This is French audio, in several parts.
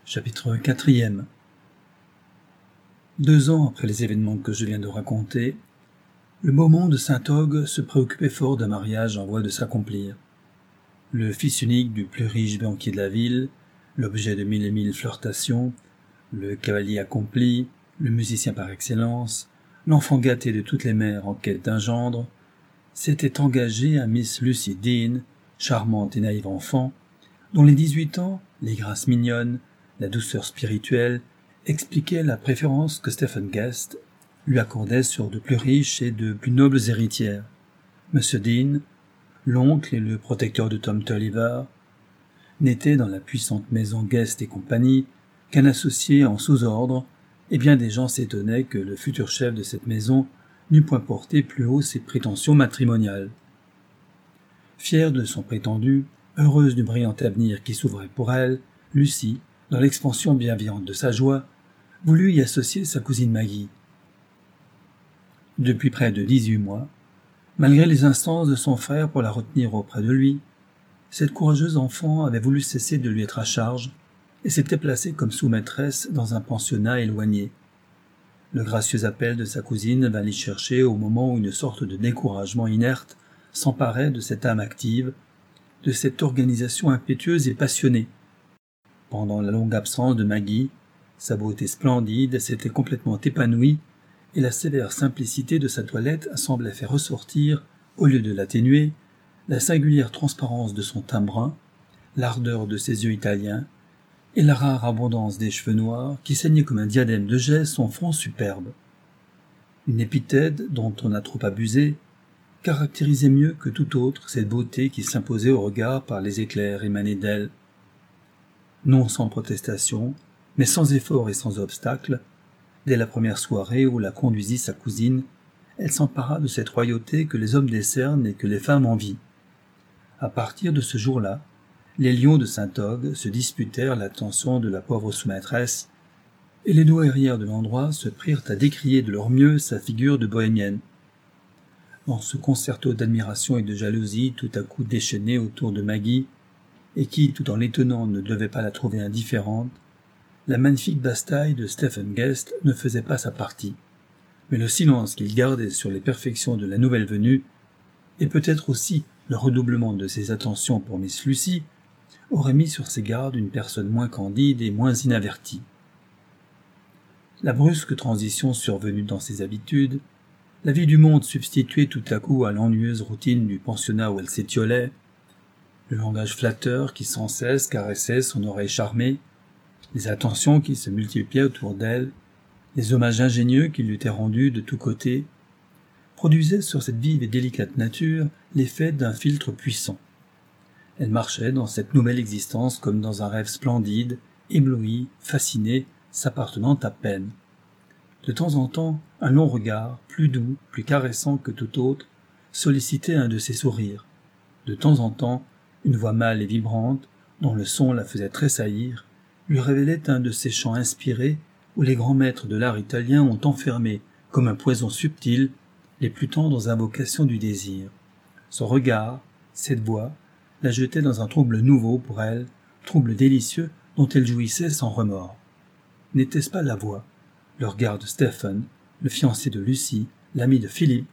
Chapitre 4. 2 ans après les événements que je viens de raconter, le beau monde de Saint-Og se préoccupait fort d'un mariage en voie de s'accomplir. Le fils unique du plus riche banquier de la ville, l'objet de mille et mille flirtations, le cavalier accompli, le musicien par excellence, l'enfant gâté de toutes les mères en quête d'un gendre, s'était engagé à Miss Lucy Dean, charmante et naïve enfant, dont les 18 ans, les grâces mignonnes, la douceur spirituelle, expliquaient la préférence que Stephen Guest lui accordait sur de plus riches et de plus nobles héritières. M. Dean, l'oncle et le protecteur de Tom Tulliver, n'était dans la puissante maison Guest et compagnie qu'un associé en sous-ordre, et bien des gens s'étonnaient que le futur chef de cette maison n'eût point porté plus haut ses prétentions matrimoniales. Fière de son prétendu, heureuse du brillant avenir qui s'ouvrait pour elle, Lucy, dans l'expansion bienveillante de sa joie, voulut y associer sa cousine Maggie. Depuis près de 18 mois, malgré les instances de son frère pour la retenir auprès de lui, cette courageuse enfant avait voulu cesser de lui être à charge et s'était placée comme sous-maîtresse dans un pensionnat éloigné. Le gracieux appel de sa cousine vint l'y chercher au moment où une sorte de découragement inerte s'emparait de cette âme active, de cette organisation impétueuse et passionnée. Pendant la longue absence de Maggie, sa beauté splendide s'était complètement épanouie et la sévère simplicité de sa toilette semblait faire ressortir, au lieu de l'atténuer, la singulière transparence de son teint brun, l'ardeur de ses yeux italiens et la rare abondance des cheveux noirs qui saignaient comme un diadème de jais son front superbe. Une épithète dont on a trop abusé caractérisait mieux que tout autre cette beauté qui s'imposait au regard par les éclairs émanés d'elle. Non sans protestation, mais sans effort et sans obstacle, dès la première soirée où la conduisit sa cousine, elle s'empara de cette royauté que les hommes décernent et que les femmes envient. À partir de ce jour-là, les lions de Saint-Og se disputèrent l'attention de la pauvre sous-maîtresse, et les douairières de l'endroit se prirent à décrier de leur mieux sa figure de bohémienne. Dans ce concerto d'admiration et de jalousie tout à coup déchaîné autour de Maggie, et qui, tout en l'étonnant, ne devait pas la trouver indifférente, la magnifique basse-taille de Stephen Guest ne faisait pas sa partie. Mais le silence qu'il gardait sur les perfections de la nouvelle venue, et peut-être aussi le redoublement de ses attentions pour Miss Lucy, aurait mis sur ses gardes une personne moins candide et moins inavertie. La brusque transition survenue dans ses habitudes, la vie du monde substituée tout à coup à l'ennuyeuse routine du pensionnat où elle s'étiolait, le langage flatteur qui sans cesse caressait son oreille charmée, les attentions qui se multipliaient autour d'elle, les hommages ingénieux qui lui étaient rendus de tous côtés, produisaient sur cette vive et délicate nature l'effet d'un filtre puissant. Elle marchait dans cette nouvelle existence comme dans un rêve splendide, éblouie, fascinée, s'appartenant à peine. De temps en temps, un long regard, plus doux, plus caressant que tout autre, sollicitait un de ses sourires. De temps en temps, une voix mâle et vibrante, dont le son la faisait tressaillir, lui révélait un de ces chants inspirés où les grands maîtres de l'art italien ont enfermé, comme un poison subtil, les plus tendres invocations du désir. Son regard, cette voix, la jetaient dans un trouble nouveau pour elle, trouble délicieux dont elle jouissait sans remords. N'était-ce pas la voix, le regard de Stephen, le fiancé de Lucy, l'ami de Philippe?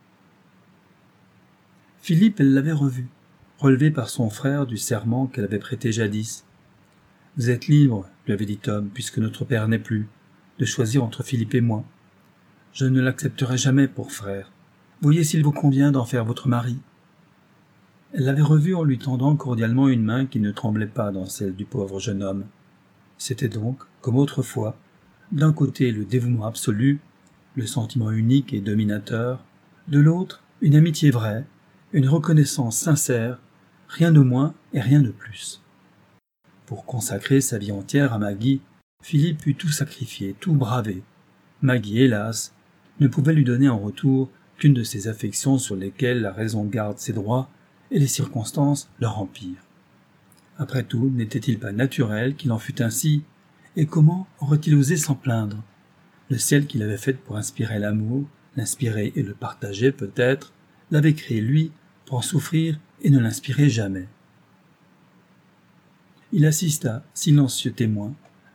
Philippe, elle l'avait revu, relevé par son frère du serment qu'elle avait prêté jadis. « Vous êtes libre, lui avait dit Tom, puisque notre père n'est plus, de choisir entre Philippe et moi. Je ne l'accepterai jamais pour frère. Voyez s'il vous convient d'en faire votre mari. » Elle l'avait revu en lui tendant cordialement une main qui ne tremblait pas dans celle du pauvre jeune homme. C'était donc, comme autrefois, d'un côté le dévouement absolu, le sentiment unique et dominateur, de l'autre une amitié vraie, une reconnaissance sincère, rien de moins et rien de plus. Pour consacrer sa vie entière à Maggie, Philippe eut tout sacrifié, tout bravé. Maggie, hélas, ne pouvait lui donner en retour qu'une de ces affections sur lesquelles la raison garde ses droits et les circonstances leur empirent. Après tout, n'était-il pas naturel qu'il en fût ainsi, et comment aurait-il osé s'en plaindre? Le ciel qu'il avait fait pour inspirer l'amour, l'inspirer et le partager peut-être, l'avait créé lui pour en souffrir et ne l'inspirer jamais. Il assista, silencieux témoin,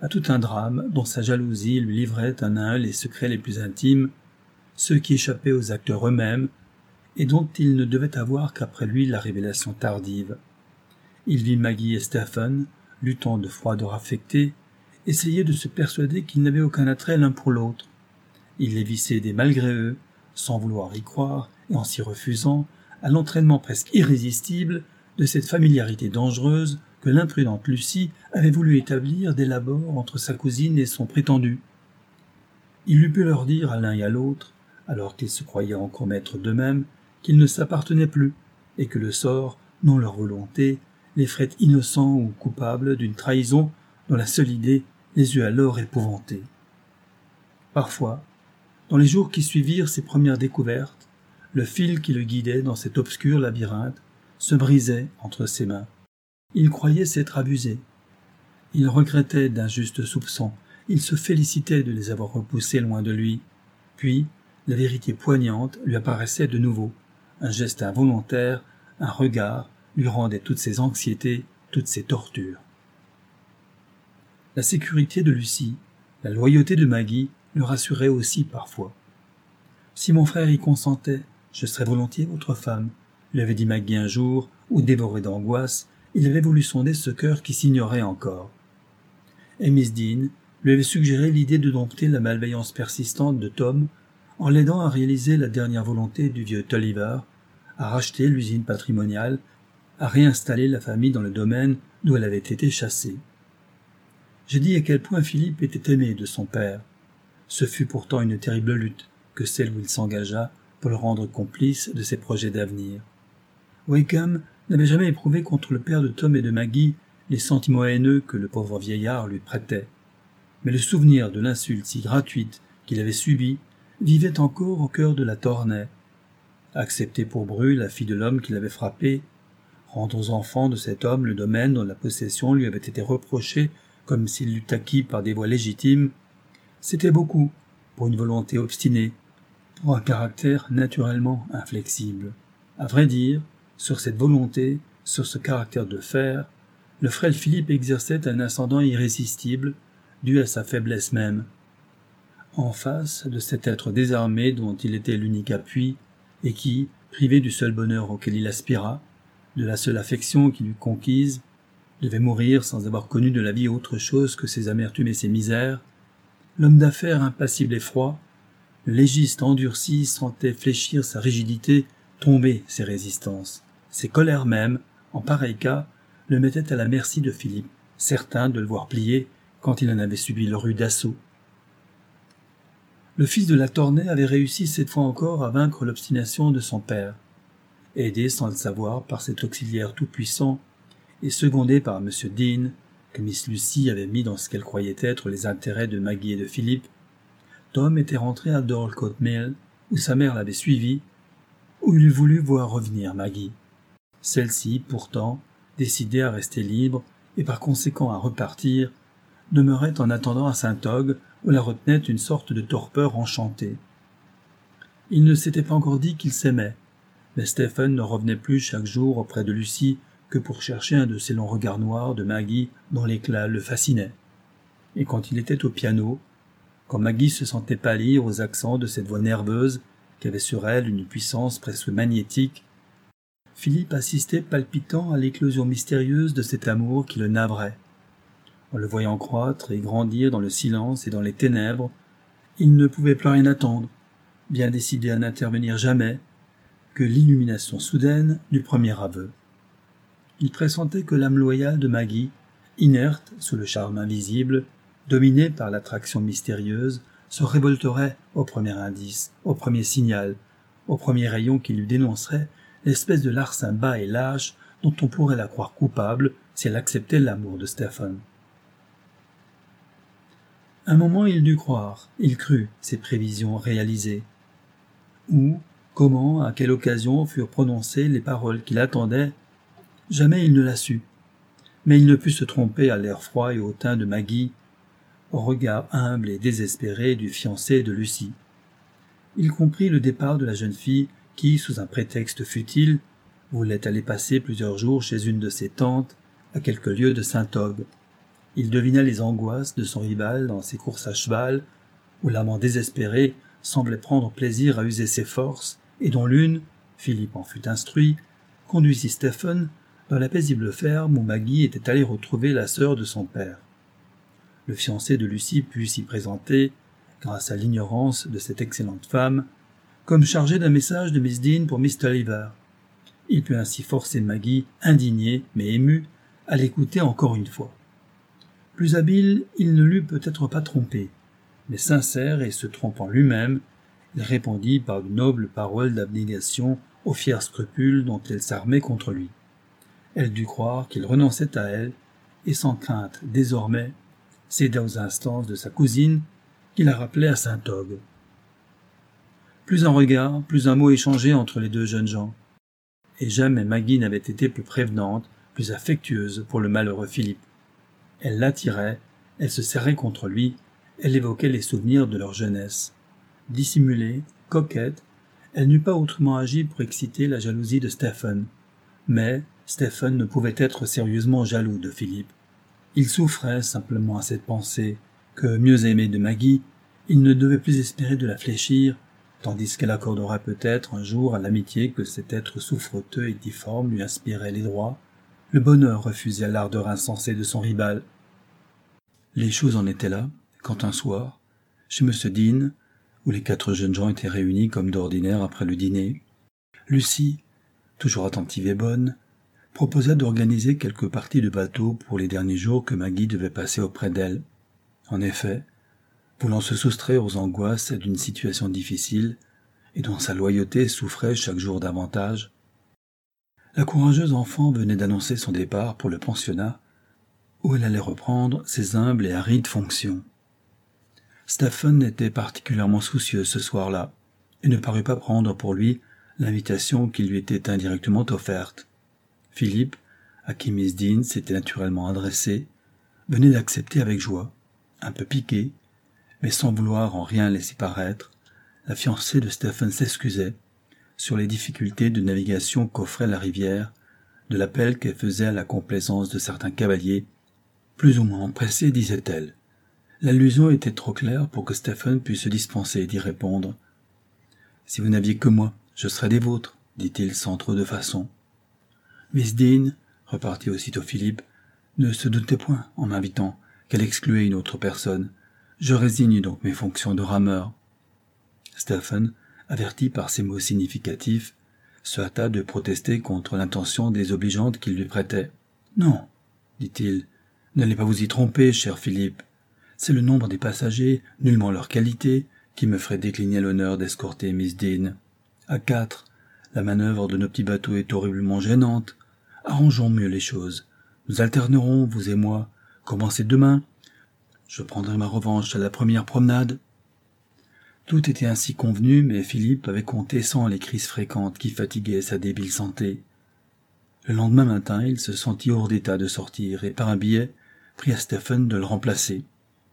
à tout un drame dont sa jalousie lui livrait un à un les secrets les plus intimes, ceux qui échappaient aux acteurs eux-mêmes, et dont il ne devait avoir qu'après lui la révélation tardive. Il vit Maggie et Stephen, luttant de froideur affectée, essayer de se persuader qu'ils n'avaient aucun attrait l'un pour l'autre. Il les vit céder malgré eux, sans vouloir y croire et en s'y refusant, à l'entraînement presque irrésistible de cette familiarité dangereuse que l'imprudente Lucie avait voulu établir dès l'abord entre sa cousine et son prétendu. Il eût pu leur dire à l'un et à l'autre, alors qu'ils se croyaient encore maîtres d'eux-mêmes, qu'ils ne s'appartenaient plus, et que le sort, non leur volonté, les ferait innocents ou coupables d'une trahison dont la seule idée les eut alors épouvantés. Parfois, dans les jours qui suivirent ces premières découvertes, le fil qui le guidait dans cet obscur labyrinthe se brisait entre ses mains. Il croyait s'être abusé. Il regrettait d'injustes soupçons. Il se félicitait de les avoir repoussés loin de lui. Puis, la vérité poignante lui apparaissait de nouveau. Un geste involontaire, un regard, lui rendait toutes ses anxiétés, toutes ses tortures. La sécurité de Lucie, la loyauté de Maggie le rassuraient aussi parfois. « Si mon frère y consentait, je serais volontiers votre femme », lui avait dit Maggie un jour, où, dévoré d'angoisse, il avait voulu sonder ce cœur qui s'ignorait encore. Et Miss Dean lui avait suggéré l'idée de dompter la malveillance persistante de Tom en l'aidant à réaliser la dernière volonté du vieux Tulliver, à racheter l'usine patrimoniale, à réinstaller la famille dans le domaine d'où elle avait été chassée. J'ai dit à quel point Philippe était aimé de son père. Ce fut pourtant une terrible lutte que celle où il s'engagea pour le rendre complice de ses projets d'avenir. Wakeham n'avait jamais éprouvé contre le père de Tom et de Maggie les sentiments haineux que le pauvre vieillard lui prêtait. Mais le souvenir de l'insulte si gratuite qu'il avait subie vivait encore au cœur de la Tornay. Accepter pour bru la fille de l'homme qui l'avait frappé, rendre aux enfants de cet homme le domaine dont la possession lui avait été reprochée comme s'il l'eût acquis par des voies légitimes, c'était beaucoup pour une volonté obstinée, pour un caractère naturellement inflexible. À vrai dire, sur cette volonté, sur ce caractère de fer, le frêle Philippe exerçait un ascendant irrésistible, dû à sa faiblesse même. En face de cet être désarmé dont il était l'unique appui, et qui, privé du seul bonheur auquel il aspira, de la seule affection qui l'eût conquise, devait mourir sans avoir connu de la vie autre chose que ses amertumes et ses misères, l'homme d'affaires impassible et froid, le légiste endurci sentait fléchir sa rigidité, tomber ses résistances. Ses colères mêmes, en pareil cas, le mettaient à la merci de Philippe, certain de le voir plier quand il en avait subi le rude assaut. Le fils de la Tornay avait réussi cette fois encore à vaincre l'obstination de son père. Aidé sans le savoir par cet auxiliaire tout-puissant, et secondé par M. Dean, que Miss Lucy avait mis dans ce qu'elle croyait être les intérêts de Maggie et de Philippe, Tom était rentré à Dorlcote Mill, où sa mère l'avait suivi, où il eût voulu voir revenir Maggie. Celle-ci, pourtant, décidée à rester libre et par conséquent à repartir, demeurait en attendant à Saint-Og, où la retenait une sorte de torpeur enchantée. Il ne s'était pas encore dit qu'ils s'aimaient, mais Stephen ne revenait plus chaque jour auprès de Lucie que pour chercher un de ces longs regards noirs de Maggie dont l'éclat le fascinait. Et quand il était au piano, quand Maggie se sentait pâlir aux accents de cette voix nerveuse qui avait sur elle une puissance presque magnétique, Philippe assistait palpitant à l'éclosion mystérieuse de cet amour qui le navrait. En le voyant croître et grandir dans le silence et dans les ténèbres, il ne pouvait plus rien attendre, bien décidé à n'intervenir jamais, que l'illumination soudaine du premier aveu. Il pressentait que l'âme loyale de Maggie, inerte sous le charme invisible, dominée par l'attraction mystérieuse, se révolterait au premier indice, au premier signal, au premier rayon qui lui dénoncerait l'espèce de larcin bas et lâche dont on pourrait la croire coupable si elle acceptait l'amour de Stephen. Un moment il dut croire, il crut ses prévisions réalisées. Où, comment, à quelle occasion furent prononcées les paroles qu'il attendait, jamais il ne l'a su. Mais il ne put se tromper à l'air froid et au teint de Maggie, au regard humble et désespéré du fiancé de Lucie. Il comprit le départ de la jeune fille qui, sous un prétexte futile, voulait aller passer plusieurs jours chez une de ses tantes, à quelques lieues de Saint-Og. Il devinait les angoisses de son rival dans ses courses à cheval, où l'amant désespéré semblait prendre plaisir à user ses forces, et dont l'une, Philippe en fut instruit, conduisit Stephen dans la paisible ferme où Maggie était allée retrouver la sœur de son père. Le fiancé de Lucie put s'y présenter, grâce à l'ignorance de cette excellente femme, comme chargé d'un message de Miss Dean pour Miss Tulliver. Il put ainsi forcer Maggie, indignée mais émue, à l'écouter encore une fois. Plus habile, il ne l'eût peut-être pas trompé, mais sincère et se trompant lui-même, il répondit par de nobles paroles d'abnégation aux fiers scrupules dont elle s'armait contre lui. Elle dut croire qu'il renonçait à elle, et sans crainte, désormais, céda aux instances de sa cousine, qui la rappelait à Saint-Og. Plus un regard, plus un mot échangé entre les deux jeunes gens. Et jamais Maggie n'avait été plus prévenante, plus affectueuse pour le malheureux Philippe. Elle l'attirait, elle se serrait contre lui, elle évoquait les souvenirs de leur jeunesse. Dissimulée, coquette, elle n'eût pas autrement agi pour exciter la jalousie de Stephen. Mais Stephen ne pouvait être sérieusement jaloux de Philippe. Il souffrait simplement à cette pensée que, mieux aimé de Maggie, il ne devait plus espérer de la fléchir, tandis qu'elle accorderait peut-être un jour à l'amitié que cet être souffreteux et difforme lui inspirait les droits, le bonheur refusé à l'ardeur insensée de son rival. Les choses en étaient là, quand un soir, chez M. Dean, où les 4 jeunes gens étaient réunis comme d'ordinaire après le dîner, Lucie, toujours attentive et bonne, proposa d'organiser quelques parties de bateau pour les derniers jours que Maggie devait passer auprès d'elle. En effet, voulant se soustraire aux angoisses d'une situation difficile et dont sa loyauté souffrait chaque jour davantage, la courageuse enfant venait d'annoncer son départ pour le pensionnat où elle allait reprendre ses humbles et arides fonctions. Stephen était particulièrement soucieux ce soir-là et ne parut pas prendre pour lui l'invitation qui lui était indirectement offerte. Philippe, à qui Miss Dean s'était naturellement adressée, venait d'accepter avec joie, un peu piqué, mais sans vouloir en rien laisser paraître. La fiancée de Stephen s'excusait sur les difficultés de navigation qu'offrait la rivière, de l'appel qu'elle faisait à la complaisance de certains cavaliers, plus ou moins empressés, disait-elle. L'allusion était trop claire pour que Stephen pût se dispenser d'y répondre. « Si vous n'aviez que moi, je serais des vôtres, » dit-il sans trop de façon. Miss Dean, repartit aussitôt Philippe, ne se doutait point, en m'invitant, qu'elle excluait une autre personne. Je résigne donc mes fonctions de rameur. Stephen, averti par ces mots significatifs, se hâta de protester contre l'intention désobligeante qu'il lui prêtait. « Non, dit-il, n'allez pas vous y tromper, cher Philippe. C'est le nombre des passagers, nullement leur qualité, qui me ferait décliner l'honneur d'escorter Miss Dean. À 4, la manœuvre de nos petits bateaux est horriblement gênante. Arrangeons mieux les choses. Nous alternerons, vous et moi. Commencez demain. Je prendrai ma revanche à la première promenade. » Tout était ainsi convenu, mais Philippe avait compté sans les crises fréquentes qui fatiguaient sa débile santé. Le lendemain matin, il se sentit hors d'état de sortir et, par un billet, prit à Stephen de le remplacer.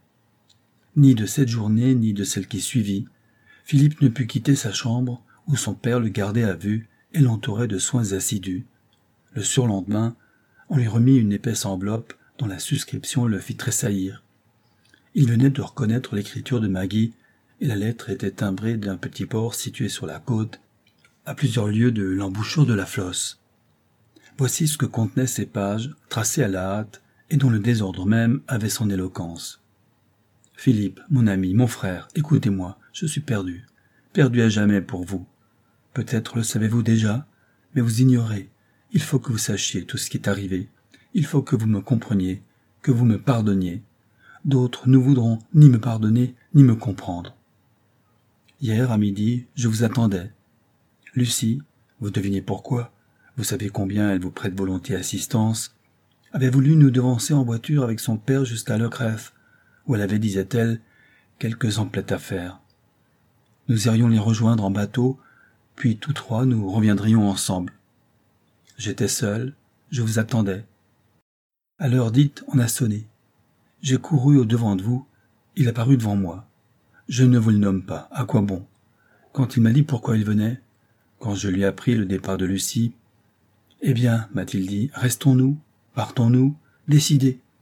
Ni de cette journée, ni de celle qui suivit, Philippe ne put quitter sa chambre où son père le gardait à vue et l'entourait de soins assidus. Le surlendemain, on lui remit une épaisse enveloppe dont la suscription le fit tressaillir. Il venait de reconnaître l'écriture de Maggie, et la lettre était timbrée d'un petit port situé sur la côte, à plusieurs lieues de l'embouchure de la Flosse. Voici ce que contenaient ces pages, tracées à la hâte, et dont le désordre même avait son éloquence. « Philippe, mon ami, mon frère, écoutez-moi, je suis perdu à jamais pour vous. Peut-être le savez-vous déjà, mais vous ignorez. Il faut que vous sachiez tout ce qui est arrivé. Il faut que vous me compreniez, que vous me pardonniez. D'autres ne voudront ni me pardonner, ni me comprendre. Hier, à midi, je vous attendais. Lucie, vous devinez pourquoi, vous savez combien elle vous prête volontiers assistance, avait voulu nous devancer en voiture avec son père jusqu'à Lecrèfe, où elle avait, disait-elle, quelques emplettes à faire. Nous irions les rejoindre en bateau, puis tous 3 nous reviendrions ensemble. J'étais seul, je vous attendais. À l'heure dite, on a sonné. J'ai couru au-devant de vous, il a paru devant moi. Je ne vous le nomme pas, à quoi bon? Quand il m'a dit pourquoi il venait, quand je lui ai appris le départ de Lucie, « Eh bien, m'a-t-il dit, restons-nous, partons-nous, décidez. »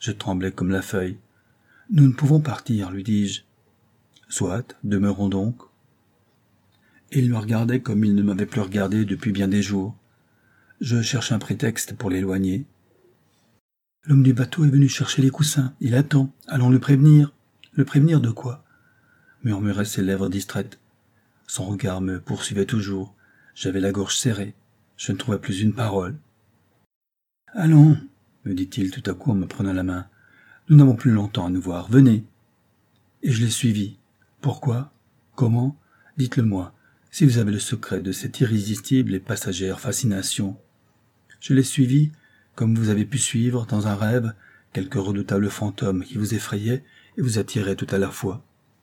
Je tremblais comme la feuille. « Nous ne pouvons partir, lui dis-je. »« Soit, demeurons donc. » Et il me regardait comme il ne m'avait plus regardé depuis bien des jours. Je cherche un prétexte pour l'éloigner. « L'homme du bateau est venu chercher les coussins. Il attend. Allons le prévenir. »« Le prévenir de quoi ?» murmuraient ses lèvres distraites. Son regard me poursuivait toujours. J'avais la gorge serrée. Je ne trouvais plus une parole. « Allons, me dit-il tout à coup en me prenant la main. Nous n'avons plus longtemps à nous voir. Venez. » Et je l'ai suivi. Pourquoi? Comment? Dites-le-moi, si vous avez le secret de cette irrésistible et passagère fascination. Je l'ai suivi, comme vous avez pu suivre, dans un rêve, quelque redoutable fantôme qui vous effrayait et vous attirait tout à la fois.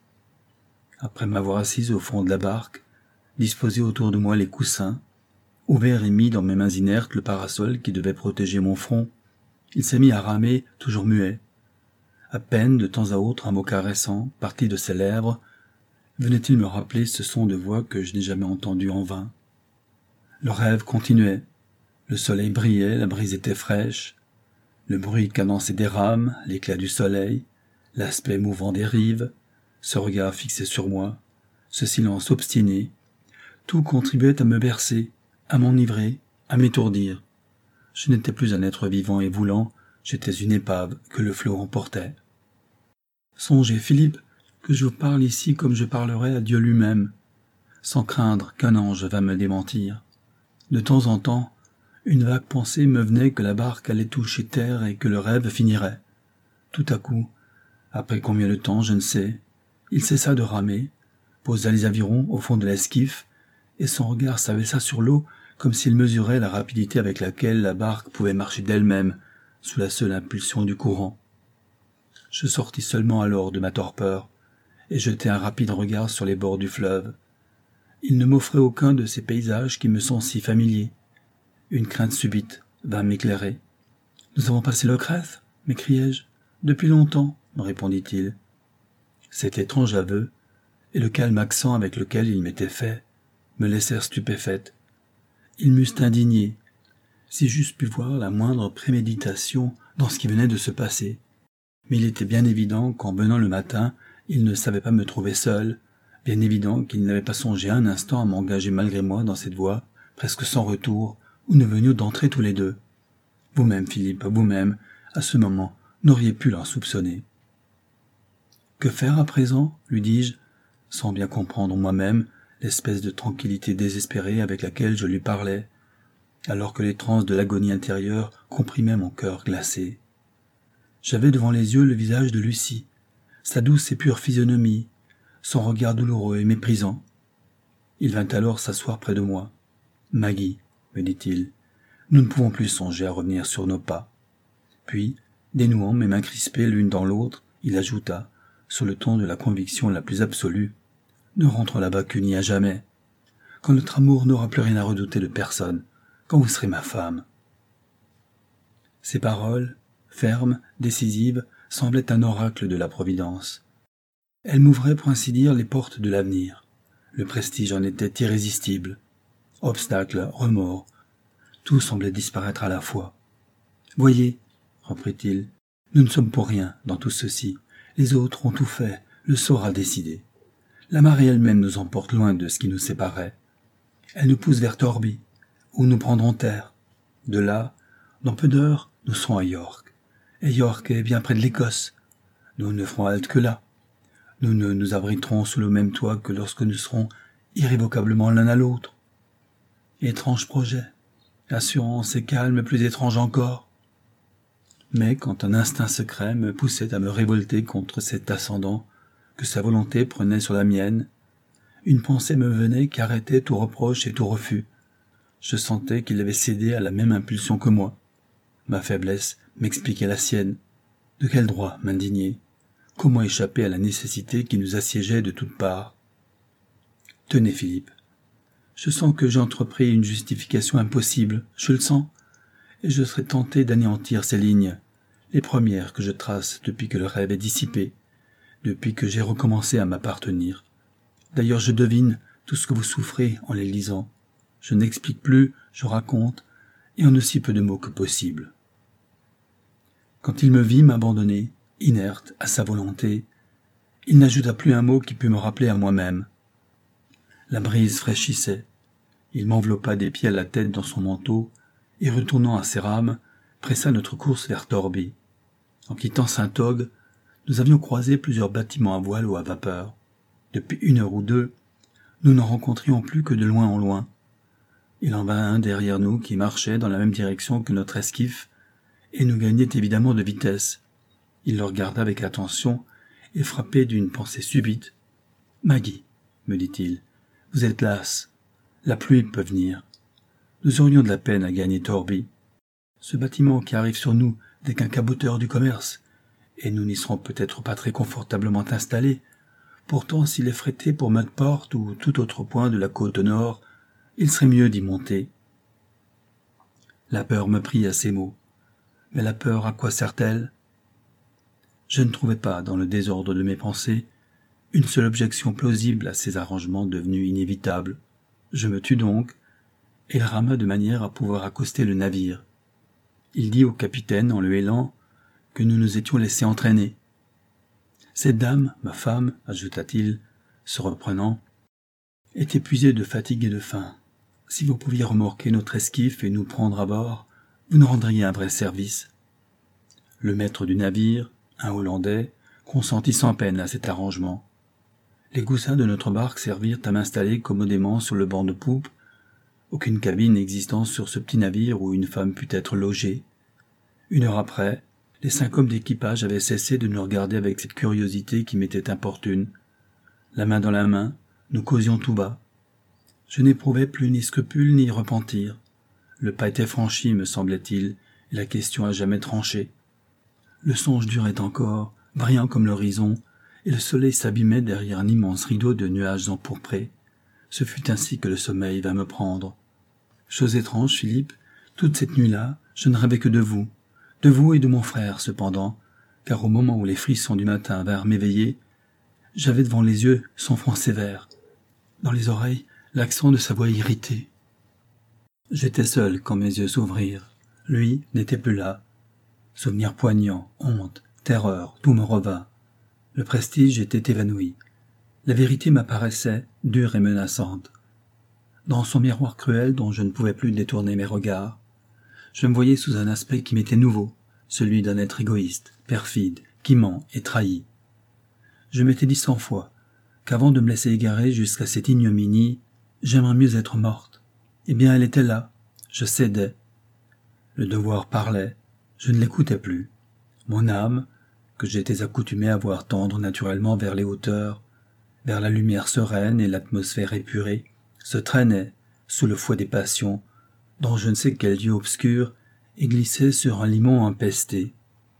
Après m'avoir assise au fond de la barque, disposé autour de moi les coussins, ouvert et mis dans mes mains inertes le parasol qui devait protéger mon front, il s'est mis à ramer, toujours muet. À peine, de temps à autre, un mot caressant, parti de ses lèvres, venait-il me rappeler ce son de voix que je n'ai jamais entendu en vain. Le rêve continuait. Le soleil brillait, la brise était fraîche. Le bruit cadencé des rames, l'éclat du soleil, l'aspect mouvant des rives, ce regard fixé sur moi, ce silence obstiné, tout contribuait à me bercer, à m'enivrer, à m'étourdir. Je n'étais plus un être vivant et voulant, j'étais une épave que le flot emportait. Songez, Philippe, que je vous parle ici comme je parlerais à Dieu lui-même, sans craindre qu'un ange vînt me démentir. De temps en temps, une vague pensée me venait que la barque allait toucher terre et que le rêve finirait. Tout à coup, après combien de temps, je ne sais, il cessa de ramer, posa les avirons au fond de l'esquif, et son regard s'abaissa sur l'eau comme s'il mesurait la rapidité avec laquelle la barque pouvait marcher d'elle-même, sous la seule impulsion du courant. Je sortis seulement alors de ma torpeur, et jetai un rapide regard sur les bords du fleuve. Il ne m'offrait aucun de ces paysages qui me sont si familiers. Une crainte subite vint m'éclairer. « Nous avons passé le Crève ?» m'écriai-je. « Depuis longtemps, » me répondit-il. Cet étrange aveu, et le calme accent avec lequel il m'était fait, me laissèrent stupéfaite. Ils m'eussent indigné, si j'eusse pu voir la moindre préméditation dans ce qui venait de se passer. Mais il était bien évident qu'en venant le matin, il ne savait pas me trouver seul, bien évident qu'il n'avait pas songé un instant à m'engager malgré moi dans cette voie, presque sans retour, où nous venions d'entrer tous les deux. Vous-même, Philippe, vous-même, à ce moment, n'auriez pu l'en soupçonner. « Que faire à présent ?» lui dis-je, sans bien comprendre moi-même l'espèce de tranquillité désespérée avec laquelle je lui parlais, alors que les transes de l'agonie intérieure comprimaient mon cœur glacé. J'avais devant les yeux le visage de Lucie, sa douce et pure physionomie, son regard douloureux et méprisant. Il vint alors s'asseoir près de moi. « Maggie, me dit-il, nous ne pouvons plus songer à revenir sur nos pas. » Puis, dénouant mes mains crispées l'une dans l'autre, il ajouta, sur le ton de la conviction la plus absolue, « Ne rentrons là-bas qu'unis à jamais. Quand notre amour n'aura plus rien à redouter de personne, quand vous serez ma femme. » Ces paroles, fermes, décisives, semblaient un oracle de la Providence. Elles m'ouvraient pour ainsi dire les portes de l'avenir. Le prestige en était irrésistible. Obstacles, remords, tout semblait disparaître à la fois. « Voyez, reprit-il, nous ne sommes pour rien dans tout ceci. Les autres ont tout fait, le sort a décidé. La marée elle-même nous emporte loin de ce qui nous séparait. Elle nous pousse vers Torby, où nous prendrons terre. De là, dans peu d'heures, nous serons à York. Et York est bien près de l'Écosse. Nous ne ferons halte que là. Nous ne nous abriterons sous le même toit que lorsque nous serons irrévocablement l'un à l'autre. Étrange projet, assurance et calme plus étrange encore. Mais quand un instinct secret me poussait à me révolter contre cet ascendant que sa volonté prenait sur la mienne, une pensée me venait qui arrêtait tout reproche et tout refus. Je sentais qu'il avait cédé à la même impulsion que moi. Ma faiblesse m'expliquait la sienne. De quel droit m'indigner? Comment échapper à la nécessité qui nous assiégeait de toutes parts? Tenez, Philippe, je sens que j'ai entrepris une justification impossible, je le sens, et je serais tenté d'anéantir ces lignes, les premières que je trace depuis que le rêve est dissipé, depuis que j'ai recommencé à m'appartenir. D'ailleurs, je devine tout ce que vous souffrez en les lisant. Je n'explique plus, je raconte, et en aussi peu de mots que possible. Quand il me vit m'abandonner, inerte à sa volonté, il n'ajouta plus un mot qui pût me rappeler à moi-même. La brise fraîchissait. Il m'enveloppa des pieds à la tête dans son manteau et, retournant à ses rames, pressa notre course vers Torby. En quittant Saint-Ogue, nous avions croisé plusieurs bâtiments à voile ou à vapeur. Depuis 1 heure ou 2, nous n'en rencontrions plus que de loin en loin. Il en vint un derrière nous qui marchait dans la même direction que notre esquif et nous gagnait évidemment de vitesse. Il le regarda avec attention et frappé d'une pensée subite. « Maggie, me dit-il, vous êtes lasse. La pluie peut venir. Nous aurions de la peine à gagner Torby. Ce bâtiment qui arrive sur nous n'est qu'un caboteur du commerce, et nous n'y serons peut-être pas très confortablement installés. Pourtant, s'il est frété pour Mudport ou tout autre point de la côte nord, il serait mieux d'y monter. » La peur me prit à ces mots. Mais la peur, à quoi sert-elle? Je ne trouvais pas, dans le désordre de mes pensées, une seule objection plausible à ces arrangements devenus inévitables. Je me tus donc, et il rama de manière à pouvoir accoster le navire. Il dit au capitaine, en le hélant, que nous nous étions laissés entraîner. « Cette dame, ma femme, ajouta-t-il, se reprenant, est épuisée de fatigue et de faim. Si vous pouviez remorquer notre esquif et nous prendre à bord, vous nous rendriez un vrai service. » Le maître du navire, un Hollandais, consentit sans peine à cet arrangement. Les coussins de notre barque servirent à m'installer commodément sur le banc de poupe, aucune cabine n'existant sur ce petit navire où une femme pût être logée. 1 heure après, les 5 hommes d'équipage avaient cessé de nous regarder avec cette curiosité qui m'était importune. La main dans la main, nous causions tout bas. Je n'éprouvais plus ni scrupule ni repentir. Le pas était franchi, me semblait-il, et la question à jamais tranchée. Le songe durait encore, brillant comme l'horizon, et le soleil s'abîmait derrière un immense rideau de nuages empourprés. Ce fut ainsi que le sommeil vint me prendre. Chose étrange, Philippe, toute cette nuit-là, je ne rêvais que de vous et de mon frère, cependant, car au moment où les frissons du matin vinrent m'éveiller, j'avais devant les yeux son front sévère, dans les oreilles l'accent de sa voix irritée. J'étais seul quand mes yeux s'ouvrirent. Lui n'était plus là. Souvenirs poignants, honte, terreur, tout me revint. Le prestige était évanoui. La vérité m'apparaissait, dure et menaçante. Dans son miroir cruel dont je ne pouvais plus détourner mes regards, je me voyais sous un aspect qui m'était nouveau, celui d'un être égoïste, perfide, qui ment et trahit. Je m'étais dit 100 fois qu'avant de me laisser égarer jusqu'à cette ignominie, j'aimerais mieux être morte. Eh bien, elle était là, je cédais. Le devoir parlait, je ne l'écoutais plus. Mon âme, que j'étais accoutumé à voir tendre naturellement vers les hauteurs, vers la lumière sereine et l'atmosphère épurée, se traînait, sous le fouet des passions, dans je ne sais quel lieu obscur, et glissait sur un limon empesté.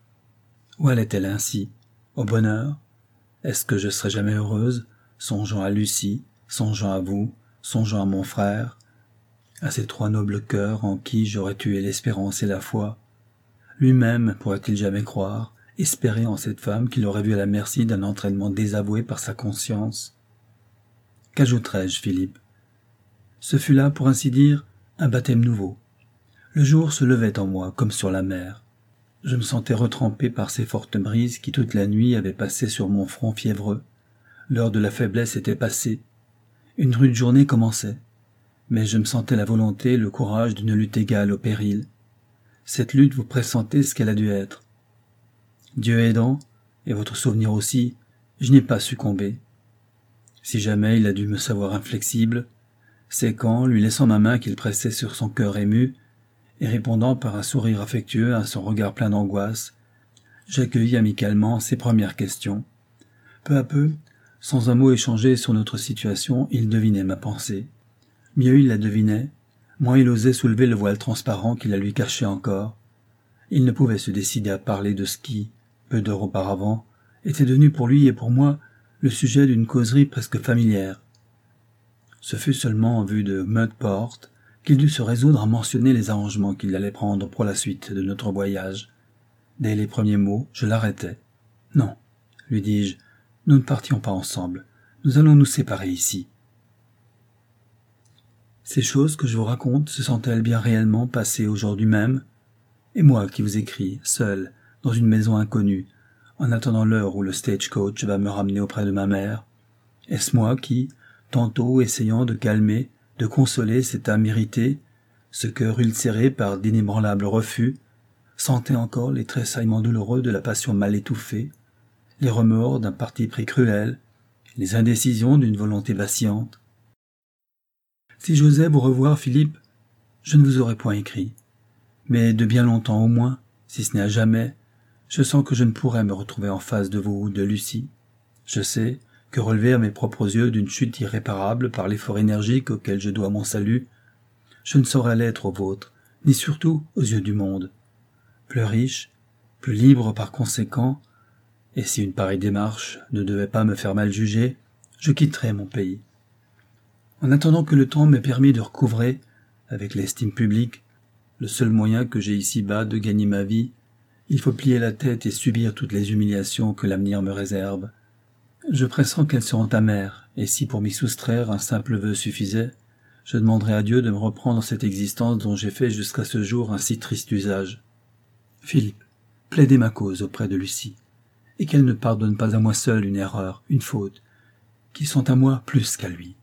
Où allait-elle ainsi? Au bonheur? Est-ce que je serais jamais heureuse, songeant à Lucie, songeant à vous, songeant à mon frère, à ces 3 nobles cœurs en qui j'aurais tué l'espérance et la foi? Lui-même pourrait-il jamais croire, espérer en cette femme qu'il aurait vue à la merci d'un entraînement désavoué par sa conscience? Qu'ajouterais-je, Philippe? Ce fut là, pour ainsi dire, un baptême nouveau. Le jour se levait en moi, comme sur la mer. Je me sentais retrempé par ces fortes brises qui toute la nuit avaient passé sur mon front fiévreux. L'heure de la faiblesse était passée. Une rude journée commençait. Mais je me sentais la volonté et le courage d'une lutte égale au péril. Cette lutte, vous pressentez ce qu'elle a dû être. Dieu aidant, et votre souvenir aussi, je n'ai pas succombé. Si jamais il a dû me savoir inflexible, c'est quand, lui laissant ma main qu'il pressait sur son cœur ému, et répondant par un sourire affectueux à son regard plein d'angoisse, j'accueillis amicalement ses premières questions. Peu à peu, sans un mot échangé sur notre situation, il devinait ma pensée. Mieux il la devinait, moins il osait soulever le voile transparent qui la lui cachait encore. Il ne pouvait se décider à parler de ce qui, peu d'heures auparavant, était devenu pour lui et pour moi le sujet d'une causerie presque familière. Ce fut seulement en vue de Mudport qu'il dut se résoudre à mentionner les arrangements qu'il allait prendre pour la suite de notre voyage. Dès les premiers mots, je l'arrêtai. « Non, lui dis-je, nous ne partions pas ensemble. Nous allons nous séparer ici. » Ces choses que je vous raconte se sont-elles bien réellement passées aujourd'hui même? Et moi qui vous écris, seul, dans une maison inconnue, en attendant l'heure où le stagecoach va me ramener auprès de ma mère? Est-ce moi qui, tantôt essayant de calmer, de consoler cette âme irritée, ce cœur ulcéré par d'inébranlables refus, sentait encore les tressaillements douloureux de la passion mal étouffée, les remords d'un parti pris cruel, les indécisions d'une volonté vacillante? Si j'osais vous revoir, Philippe, je ne vous aurais point écrit. Mais de bien longtemps au moins, si ce n'est à jamais, je sens que je ne pourrais me retrouver en face de vous ou de Lucie. Je sais que relever à mes propres yeux d'une chute irréparable par l'effort énergique auquel je dois mon salut, je ne saurais l'être aux vôtres, ni surtout aux yeux du monde. Plus riche, plus libre par conséquent, et si une pareille démarche ne devait pas me faire mal juger, je quitterais mon pays. En attendant que le temps m'ait permis de recouvrer, avec l'estime publique, le seul moyen que j'ai ici-bas de gagner ma vie, il faut plier la tête et subir toutes les humiliations que l'avenir me réserve. Je pressens qu'elles seront amères, et si pour m'y soustraire un simple vœu suffisait, je demanderai à Dieu de me reprendre cette existence dont j'ai fait jusqu'à ce jour un si triste usage. Philippe, plaidez ma cause auprès de Lucie, et qu'elle ne pardonne pas à moi seul une erreur, une faute, qui sont à moi plus qu'à lui.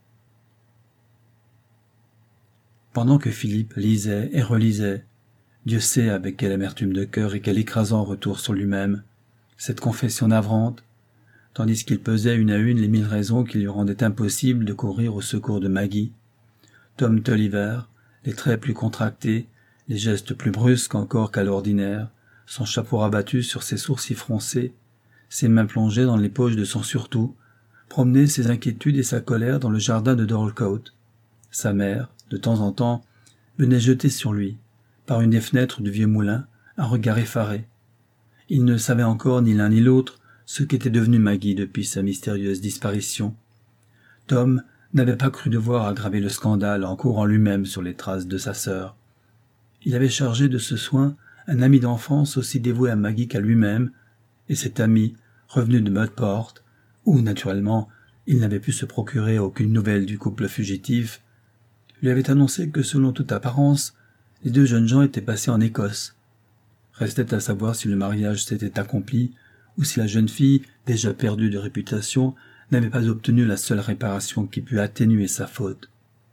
Pendant que Philippe lisait et relisait, Dieu sait avec quelle amertume de cœur et quel écrasant retour sur lui-même, cette confession navrante, tandis qu'il pesait une à une les 1000 raisons qui lui rendaient impossible de courir au secours de Maggie, Tom Tulliver, les traits plus contractés, les gestes plus brusques encore qu'à l'ordinaire, son chapeau rabattu sur ses sourcils froncés, ses mains plongées dans les poches de son surtout, promenait ses inquiétudes et sa colère dans le jardin de Dorlcote. Sa mère, de temps en temps, venait jeter sur lui, par une des fenêtres du vieux moulin, un regard effaré. Il ne savait encore ni l'un ni l'autre ce qu'était devenu Maggie depuis sa mystérieuse disparition. Tom n'avait pas cru devoir aggraver le scandale en courant lui-même sur les traces de sa sœur. Il avait chargé de ce soin un ami d'enfance aussi dévoué à Maggie qu'à lui-même, et cet ami, revenu de Mudport, où, naturellement, il n'avait pu se procurer aucune nouvelle du couple fugitif, lui avait annoncé que, selon toute apparence, les deux jeunes gens étaient passés en Écosse. Restait à savoir si le mariage s'était accompli, ou si la jeune fille, déjà perdue de réputation, n'avait pas obtenu la seule réparation qui pût atténuer sa faute.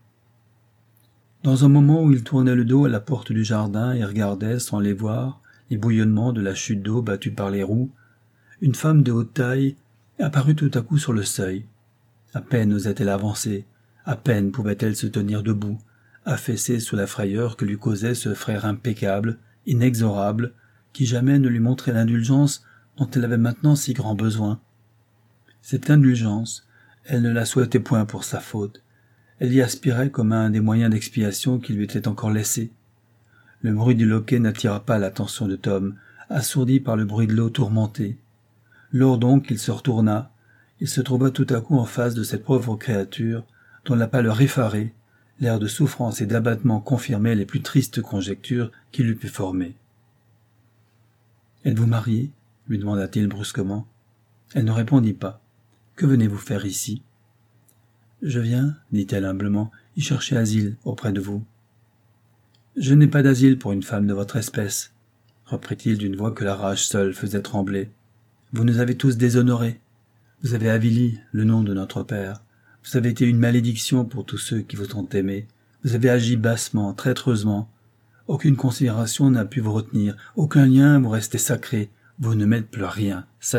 Dans un moment où il tournait le dos à la porte du jardin et regardait, sans les voir, les bouillonnements de la chute d'eau battue par les roues, une femme de haute taille apparut tout à coup sur le seuil. À peine osait-elle avancer, à peine pouvait-elle se tenir debout, affaissée sous la frayeur que lui causait ce frère impeccable, inexorable, qui jamais ne lui montrait l'indulgence dont elle avait maintenant si grand besoin. Cette indulgence, elle ne la souhaitait point pour sa faute. Elle y aspirait comme à un des moyens d'expiation qui lui étaient encore laissés. Le bruit du loquet n'attira pas l'attention de Tom, assourdi par le bruit de l'eau tourmentée. Lors donc il se retourna, il se trouva tout à coup en face de cette pauvre créature, dont la pâleur effarée, l'air de souffrance et d'abattement confirmaient les plus tristes conjectures qu'il eût pu former. « Êtes-vous mariée » lui demanda-t-il brusquement. Elle ne répondit pas. « Que venez-vous faire ici ?»« Je viens, dit-elle humblement, y chercher asile auprès de vous. »« Je n'ai pas d'asile pour une femme de votre espèce, » reprit-il d'une voix que la rage seule faisait trembler. « Vous nous avez tous déshonorés. Vous avez avili le nom de notre Père. Vous avez été une malédiction pour tous ceux qui vous ont aimé. Vous avez agi bassement, traîtreusement. Aucune considération n'a pu vous retenir. Aucun lien vous restait sacré. Vous ne m'êtes plus rien, sachez-le. »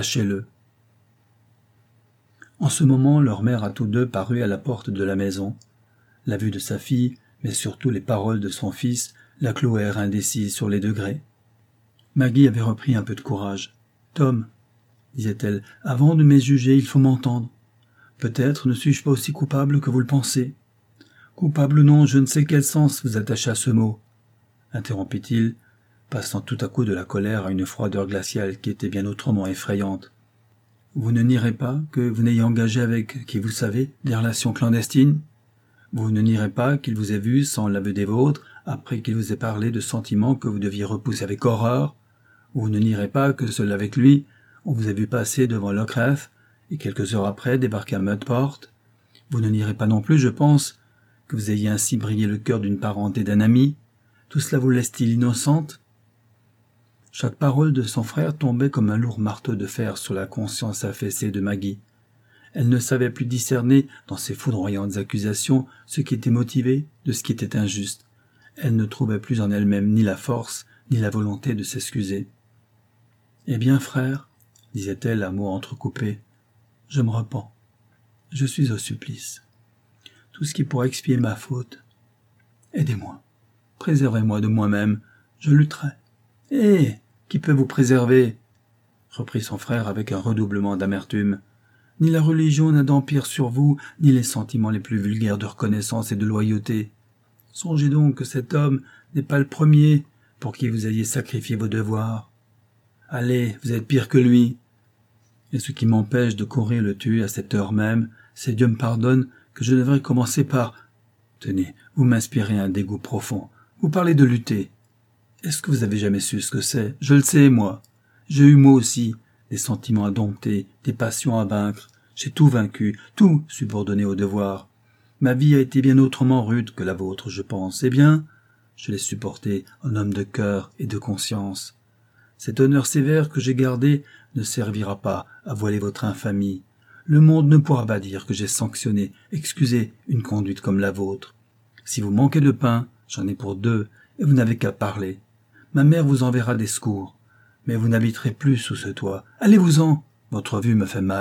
En ce moment, leur mère à tous deux parut à la porte de la maison. La vue de sa fille, mais surtout les paroles de son fils, la clouèrent indécise sur les degrés. Maggie avait repris un peu de courage. « Tom, disait-elle, avant de m'juger, il faut m'entendre. Peut-être ne suis-je pas aussi coupable que vous le pensez. Coupable ou non, je ne sais quel sens vous attachez à ce mot, interrompit-il, passant tout à coup de la colère à une froideur glaciale qui était bien autrement effrayante. Vous ne nierez pas que vous n'ayez engagé avec qui vous savez des relations clandestines? Vous ne nierez pas qu'il vous ait vu sans l'aveu des vôtres, après qu'il vous ait parlé de sentiments que vous deviez repousser avec horreur? Vous ne nierez pas que seul avec lui, on vous a vu passer devant Lochrath, et quelques heures après débarquer à Mudport? Vous ne nierez pas non plus, je pense, que vous ayez ainsi brillé le cœur d'une parente et d'un ami? Tout cela vous laisse-t-il innocente? Chaque parole de son frère tombait comme un lourd marteau de fer sur la conscience affaissée de Maggie. Elle ne savait plus discerner, dans ces foudroyantes accusations, ce qui était motivé de ce qui était injuste. Elle ne trouvait plus en elle-même ni la force, ni la volonté de s'excuser. « Eh bien, frère, disait-elle à mots entrecoupés, je me repens. Je suis au supplice. Tout ce qui pourrait expier ma faute, aidez-moi. Préservez-moi de moi-même, je lutterai. »« Eh, qui peut vous préserver ?» reprit son frère avec un redoublement d'amertume. « Ni la religion n'a d'empire sur vous, ni les sentiments les plus vulgaires de reconnaissance et de loyauté. Songez donc que cet homme n'est pas le premier pour qui vous ayez sacrifié vos devoirs. Allez, vous êtes pire que lui. Et ce qui m'empêche de courir le tuer à cette heure même, c'est Dieu me pardonne que je devrais commencer par... Tenez, vous m'inspirez un dégoût profond. Vous parlez de lutter. Est-ce que vous avez jamais su ce que c'est? Je le sais, moi. J'ai eu moi aussi des sentiments à dompter, des passions à vaincre. J'ai tout vaincu, tout subordonné au devoir. Ma vie a été bien autrement rude que la vôtre, je pense. Eh bien, je l'ai supporté en homme de cœur et de conscience. Cet honneur sévère que j'ai gardé ne servira pas à voiler votre infamie. Le monde ne pourra pas dire que j'ai sanctionné, excusé une conduite comme la vôtre. Si vous manquez de pain, j'en ai pour 2, et vous n'avez qu'à parler. Ma mère vous enverra des secours, mais vous n'habiterez plus sous ce toit. Allez-vous-en, votre vue me fait mal. »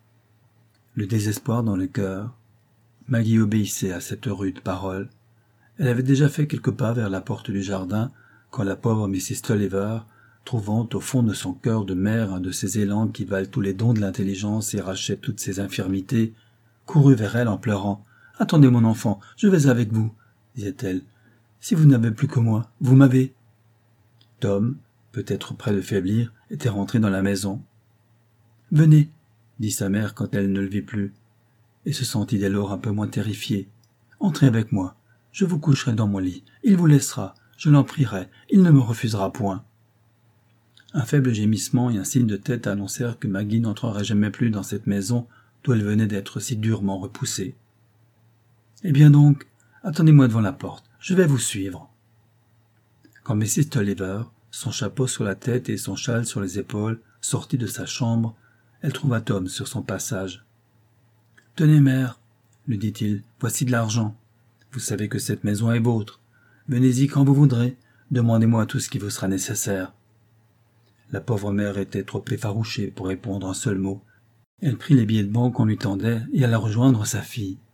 Le désespoir dans le cœur, Maggie obéissait à cette rude parole. Elle avait déjà fait quelques pas vers la porte du jardin, quand la pauvre Mrs. Tulliver, trouvant au fond de son cœur de mère un de ces élans qui valent tous les dons de l'intelligence et rachètent toutes ses infirmités, courut vers elle en pleurant. « Attendez mon enfant, je vais avec vous, » disait-elle. « Si vous n'avez plus que moi, vous m'avez. » Tom, peut-être près de faiblir, était rentré dans la maison. « Venez, » dit sa mère quand elle ne le vit plus, et se sentit dès lors un peu moins terrifiée. « Entrez avec moi, je vous coucherai dans mon lit, il vous laissera, je l'en prierai, il ne me refusera point. » Un faible gémissement et un signe de tête annoncèrent que Maggie n'entrerait jamais plus dans cette maison d'où elle venait d'être si durement repoussée. « Eh bien donc, attendez-moi devant la porte, je vais vous suivre. » Quand Mrs. Tulliver, son chapeau sur la tête et son châle sur les épaules, sortit de sa chambre, elle trouva Tom sur son passage. « Tenez, mère, lui dit-il, voici de l'argent. Vous savez que cette maison est vôtre. Venez-y quand vous voudrez, demandez-moi tout ce qui vous sera nécessaire. » La pauvre mère était trop effarouchée pour répondre un seul mot. Elle prit les billets de banque qu'on lui tendait et alla rejoindre sa fille.